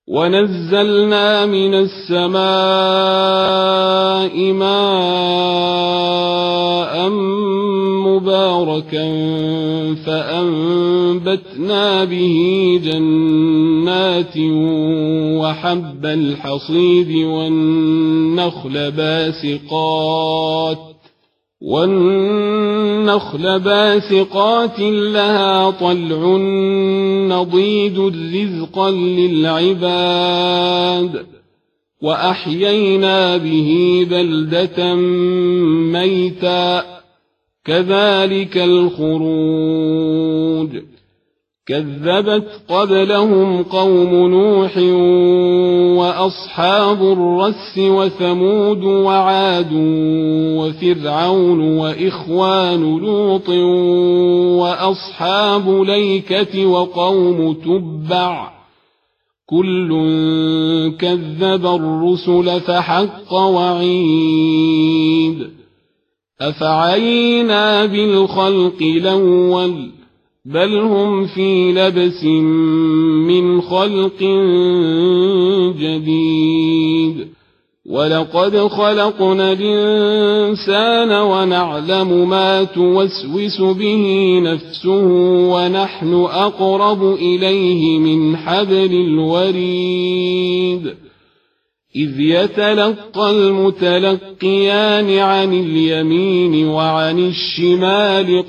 ونزلنا من السماء ماء مباركا فأنبتنا به جنات وحب الحصيد والنخل باسقات لها طلع نضيد رزقا للعباد وأحيينا به بلدة ميتا كذلك الخروج كذبت قبلهم قوم نوح وأصحاب الرس وثمود وعاد وفرعون وإخوان لوط وأصحاب ليكة وقوم تبع كل كذب الرسل فحق وعيد أفعينا بالخلق الأول بل هم في لبس من خلق جديد ولقد خلقنا الإنسان ونعلم ما توسوس به نفسه ونحن أقرب إليه من حبل الوريد إذ يتلقى المتلقيان عن اليمين وعن الشمال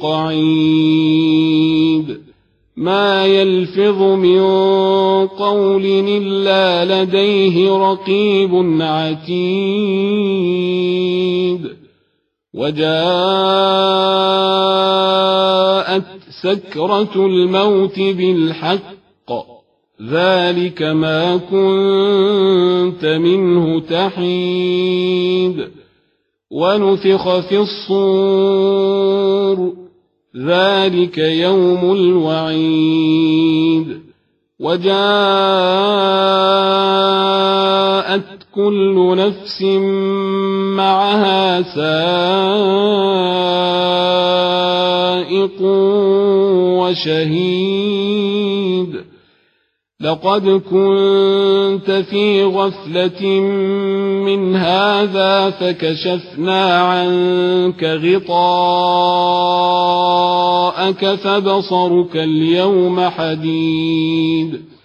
قعيد ما يلفظ من قول إلا لديه رقيب عتيد وجاءت سكرة الموت بالحق ذلك ما كنت منه تحيد ونفخ في الصور ذلك يوم الوعيد وجاءت كل نفس معها سائق وشهيد لقد كنت في غفلة من هذا فكشفنا عنك غطاءك فبصرك اليوم حديد